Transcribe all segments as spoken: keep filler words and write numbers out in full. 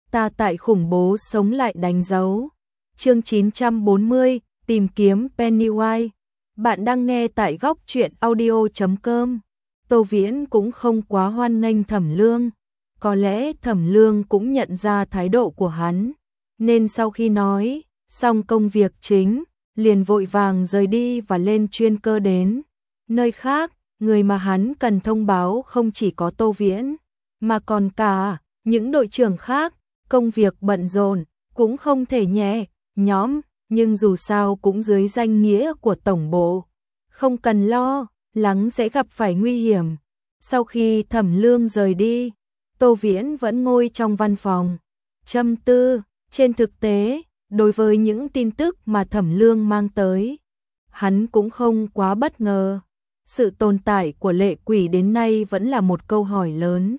ta tại khủng bố sống lại đánh dấu. Chương chín trăm bốn mươi, tìm kiếm Pennywise. Bạn đang nghe tại góc truyện audio chấm com. Tô Viễn cũng không quá hoan nghênh Thẩm Lương. Có lẽ Thẩm Lương cũng nhận ra thái độ của hắn, nên sau khi nói xong công việc chính, liền vội vàng rời đi và lên chuyên cơ đến nơi khác. Người mà hắn cần thông báo không chỉ có Tô Viễn, mà còn cả những đội trưởng khác. Công việc bận rộn, cũng không thể nhẹ nhõm, nhưng dù sao cũng dưới danh nghĩa của tổng bộ, không cần lo lắng sẽ gặp phải nguy hiểm. Sau khi Thẩm Lương rời đi, Tô Viễn vẫn ngồi trong văn phòng, châm tư. Trên thực tế, đối với những tin tức mà Thẩm Lương mang tới, hắn cũng không quá bất ngờ. Sự tồn tại của lệ quỷ đến nay vẫn là một câu hỏi lớn.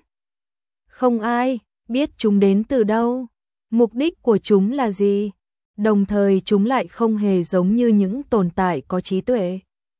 Không ai biết chúng đến từ đâu, mục đích của chúng là gì, đồng thời chúng lại không hề giống như những tồn tại có trí tuệ,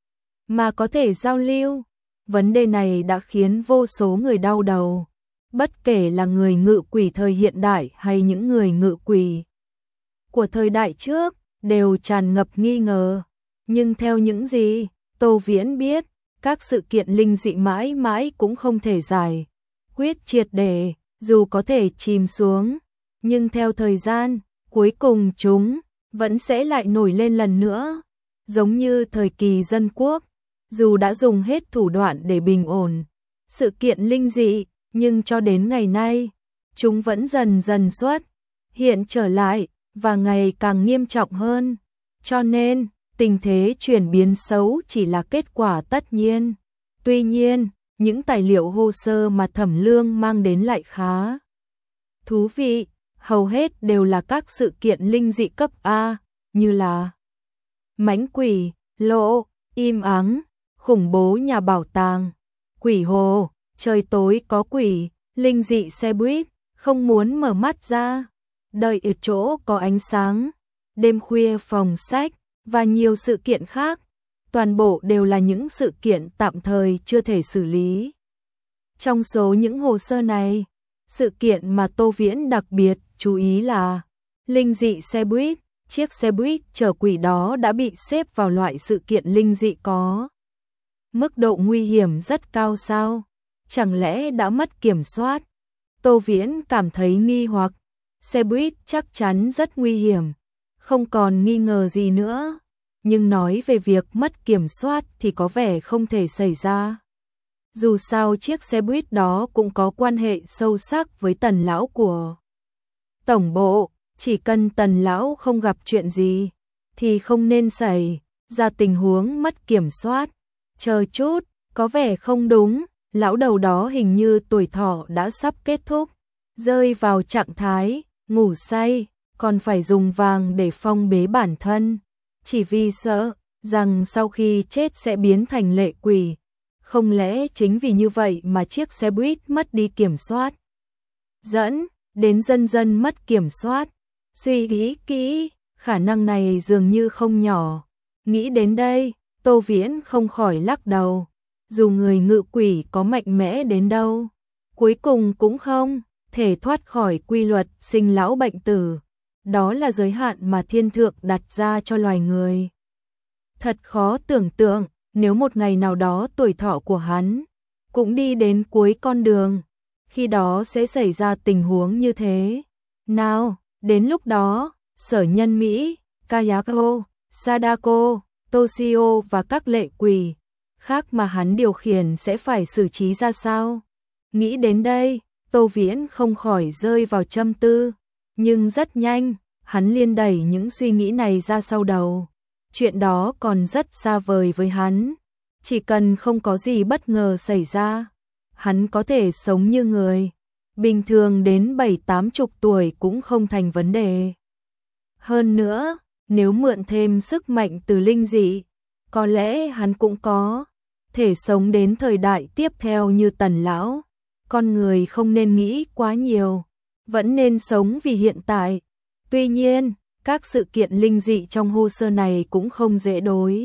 mà có thể giao lưu. Vấn đề này đã khiến vô số người đau đầu, bất kể là người ngự quỷ thời hiện đại hay những người ngự quỷ của thời đại trước, đều tràn ngập nghi ngờ. Nhưng theo những gì Tô Viễn biết, các sự kiện linh dị mãi mãi cũng không thể giải quyết triệt để, dù có thể chìm xuống, nhưng theo thời gian, cuối cùng chúng vẫn sẽ lại nổi lên lần nữa. Giống như thời kỳ dân quốc, dù đã dùng hết thủ đoạn để bình ổn sự kiện linh dị, nhưng cho đến ngày nay, chúng vẫn dần dần xuất hiện trở lại, và ngày càng nghiêm trọng hơn. Cho nên, tình thế chuyển biến xấu chỉ là kết quả tất nhiên. Tuy nhiên, những tài liệu hồ sơ mà Thẩm Lương mang đến lại khá thú vị, hầu hết đều là các sự kiện linh dị cấp A, như là mãnh quỷ, lộ, im ắng, khủng bố nhà bảo tàng, quỷ hồ, trời tối có quỷ, linh dị xe buýt, không muốn mở mắt ra, đợi ở chỗ có ánh sáng, đêm khuya phòng sách, và nhiều sự kiện khác. Toàn bộ đều là những sự kiện tạm thời chưa thể xử lý. Trong số những hồ sơ này, sự kiện mà Tô Viễn đặc biệt chú ý là linh dị xe buýt. Chiếc xe buýt chở quỷ đó đã bị xếp vào loại sự kiện linh dị có mức độ nguy hiểm rất cao sao? Chẳng lẽ đã mất kiểm soát? Tô Viễn cảm thấy nghi hoặc. Xe buýt chắc chắn rất nguy hiểm, không còn nghi ngờ gì nữa. Nhưng nói về việc mất kiểm soát thì có vẻ không thể xảy ra. Dù sao chiếc xe buýt đó cũng có quan hệ sâu sắc với Tần lão của tổng bộ, chỉ cần Tần lão không gặp chuyện gì thì không nên xảy ra tình huống mất kiểm soát. Chờ chút, có vẻ không đúng, lão đầu đó hình như tuổi thọ đã sắp kết thúc, rơi vào trạng thái ngủ say, còn phải dùng vàng để phong bế bản thân, chỉ vì sợ rằng sau khi chết sẽ biến thành lệ quỷ. Không lẽ chính vì như vậy mà chiếc xe buýt mất đi kiểm soát, dẫn đến dần dần mất kiểm soát? Suy nghĩ kỹ, khả năng này dường như không nhỏ. Nghĩ đến đây, Tô Viễn không khỏi lắc đầu. Dù người ngự quỷ có mạnh mẽ đến đâu, cuối cùng cũng không thể thoát khỏi quy luật sinh lão bệnh tử. Đó là giới hạn mà thiên thượng đặt ra cho loài người. Thật khó tưởng tượng, nếu một ngày nào đó tuổi thọ của hắn cũng đi đến cuối con đường, khi đó sẽ xảy ra tình huống như thế nào? Đến lúc đó, Sở Nhân Mỹ, Kayako, Sadako, Toshio và các lệ quỷ khác mà hắn điều khiển sẽ phải xử trí ra sao? Nghĩ đến đây, Tô Viễn không khỏi rơi vào trầm tư. Nhưng rất nhanh, hắn liền đẩy những suy nghĩ này ra sau đầu. Chuyện đó còn rất xa vời với hắn. Chỉ cần không có gì bất ngờ xảy ra, hắn có thể sống như người bình thường đến bảy tám chục tuổi cũng không thành vấn đề. Hơn nữa, nếu mượn thêm sức mạnh từ linh dị, có lẽ hắn cũng có thể sống đến thời đại tiếp theo như Tần lão. Con người không nên nghĩ quá nhiều, vẫn nên sống vì hiện tại. Tuy nhiên, các sự kiện linh dị trong hồ sơ này cũng không dễ đối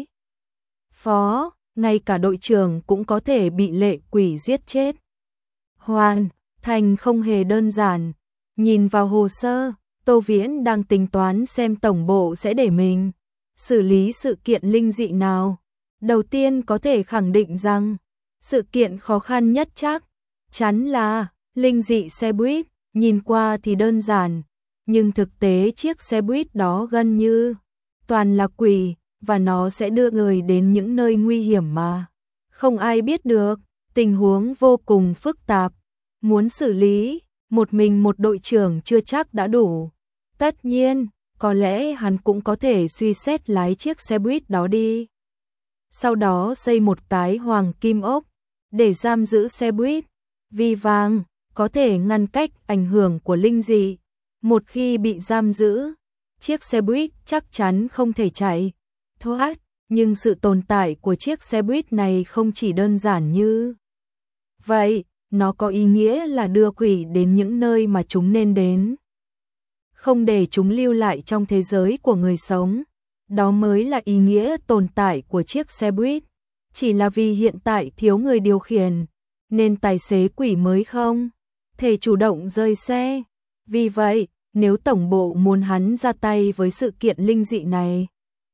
phó, ngay cả đội trưởng cũng có thể bị lệ quỷ giết chết. Hoàn thành không hề đơn giản, Nhìn vào hồ sơ, Tô Viễn đang tính toán xem tổng bộ sẽ để mình xử lý sự kiện linh dị nào. Đầu tiên có thể khẳng định rằng, sự kiện khó khăn nhất chắc chắn là linh dị xe buýt. Nhìn qua thì đơn giản, nhưng thực tế chiếc xe buýt đó gần như toàn là quỷ, và nó sẽ đưa người đến những nơi nguy hiểm mà không ai biết được. Tình huống vô cùng phức tạp, muốn xử lý một mình một đội trưởng chưa chắc đã đủ. Tất nhiên, có lẽ hắn cũng có thể suy xét lái chiếc xe buýt đó đi, sau đó xây một cái hoàng kim ốc để giam giữ xe buýt. Vì vàng có thể ngăn cách ảnh hưởng của linh dị. Một khi bị giam giữ, chiếc xe buýt chắc chắn không thể chạy thoát. Nhưng sự tồn tại của chiếc xe buýt này không chỉ đơn giản như vậy, nó có ý nghĩa là đưa quỷ đến những nơi mà chúng nên đến, không để chúng lưu lại trong thế giới của người sống. Đó mới là ý nghĩa tồn tại của chiếc xe buýt. Chỉ là vì hiện tại thiếu người điều khiển, nên tài xế quỷ mới không thể chủ động rời xe. Vì vậy, nếu tổng bộ muốn hắn ra tay với sự kiện linh dị này,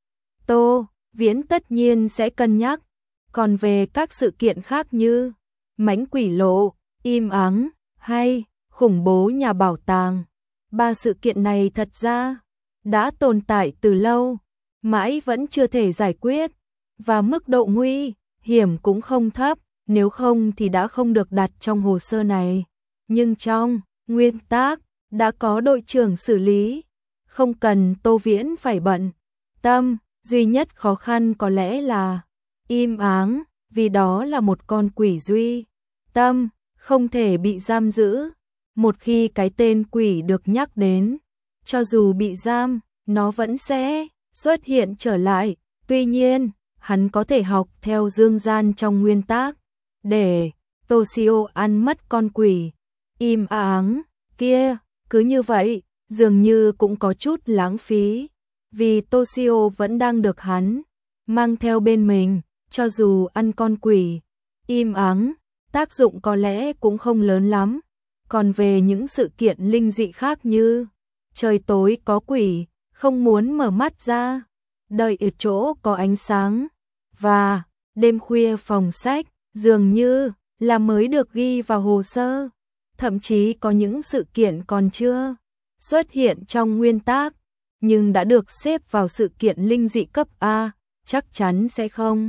Tô Viễn tất nhiên sẽ cân nhắc. Còn về các sự kiện khác như mãnh quỷ lộ, im ắng hay khủng bố nhà bảo tàng, ba sự kiện này thật ra đã tồn tại từ lâu, mãi vẫn chưa thể giải quyết, và mức độ nguy hiểm cũng không thấp, nếu không thì đã không được đặt trong hồ sơ này. Nhưng trong nguyên tắc đã có đội trưởng xử lý, không cần Tô Viễn phải bận tâm. Duy nhất khó khăn có lẽ là im ắng, vì đó là một con quỷ duy tâm, không thể bị giam giữ. Một khi cái tên quỷ được nhắc đến, cho dù bị giam, nó vẫn sẽ xuất hiện trở lại. Tuy nhiên, hắn có thể học theo dương gian trong nguyên tắc, để Toshio ăn mất con quỷ im ắng kia. Cứ như vậy, dường như cũng có chút lãng phí, vì Toshio vẫn đang được hắn mang theo bên mình. Cho dù ăn con quỷ im ắng, tác dụng có lẽ cũng không lớn lắm. Còn về những sự kiện linh dị khác như trời tối có quỷ, không muốn mở mắt ra, đợi ở chỗ có ánh sáng, và đêm khuya phòng sách, dường như là mới được ghi vào hồ sơ. Thậm chí có những sự kiện còn chưa xuất hiện trong nguyên tắc, nhưng đã được xếp vào sự kiện linh dị cấp A, chắc chắn sẽ không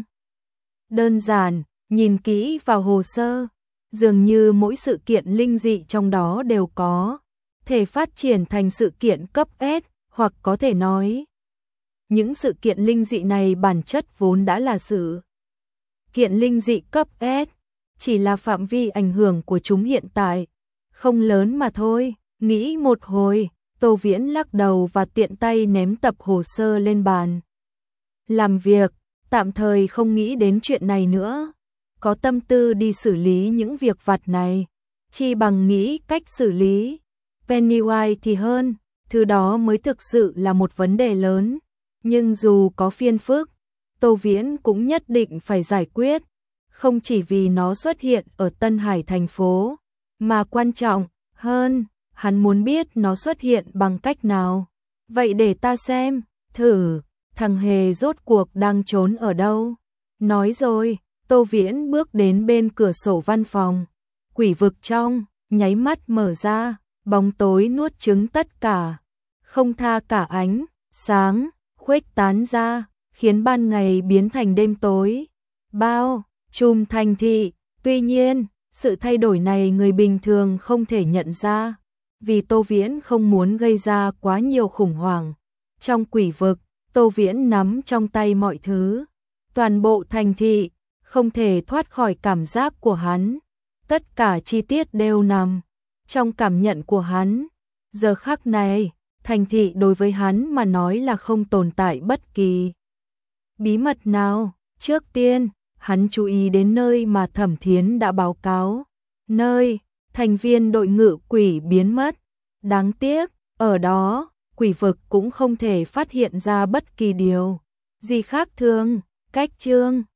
đơn giản. Nhìn kỹ vào hồ sơ, dường như mỗi sự kiện linh dị trong đó đều có thể phát triển thành sự kiện cấp S, hoặc có thể nói, những sự kiện linh dị này bản chất vốn đã là sự kiện linh dị cấp S, chỉ là phạm vi ảnh hưởng của chúng hiện tại không lớn mà thôi. Nghĩ một hồi, Tô Viễn lắc đầu và tiện tay ném tập hồ sơ lên bàn làm việc, tạm thời không nghĩ đến chuyện này nữa. Có tâm tư đi xử lý những việc vặt này, chi bằng nghĩ cách xử lý Pennywise thì hơn. Thứ đó mới thực sự là một vấn đề lớn, nhưng dù có phiền phức, Tô Viễn cũng nhất định phải giải quyết. Không chỉ vì nó xuất hiện ở Tân Hải thành phố, mà quan trọng hơn, hắn muốn biết nó xuất hiện bằng cách nào. Vậy để ta xem, thử, thằng Hề rốt cuộc đang trốn ở đâu. Nói rồi, Tô Viễn bước đến bên cửa sổ văn phòng. Quỷ vực trong nháy mắt mở ra, bóng tối nuốt chửng tất cả, không tha cả ánh sáng khuếch tán ra, khiến ban ngày biến thành đêm tối bao trùm thành thị. Tuy nhiên, sự thay đổi này người bình thường không thể nhận ra, vì Tô Viễn không muốn gây ra quá nhiều khủng hoảng. Trong quỷ vực, Tô Viễn nắm trong tay mọi thứ, toàn bộ thành thị không thể thoát khỏi cảm giác của hắn. Tất cả chi tiết đều nằm trong cảm nhận của hắn. Giờ khắc này, thành thị đối với hắn mà nói là không tồn tại bất kỳ bí mật nào. Trước tiên, hắn chú ý đến nơi mà Thẩm Thiến đã báo cáo, nơi thành viên đội ngự quỷ biến mất. Đáng tiếc, ở đó, quỷ vực cũng không thể phát hiện ra bất kỳ điều gì khác thường. Cách chương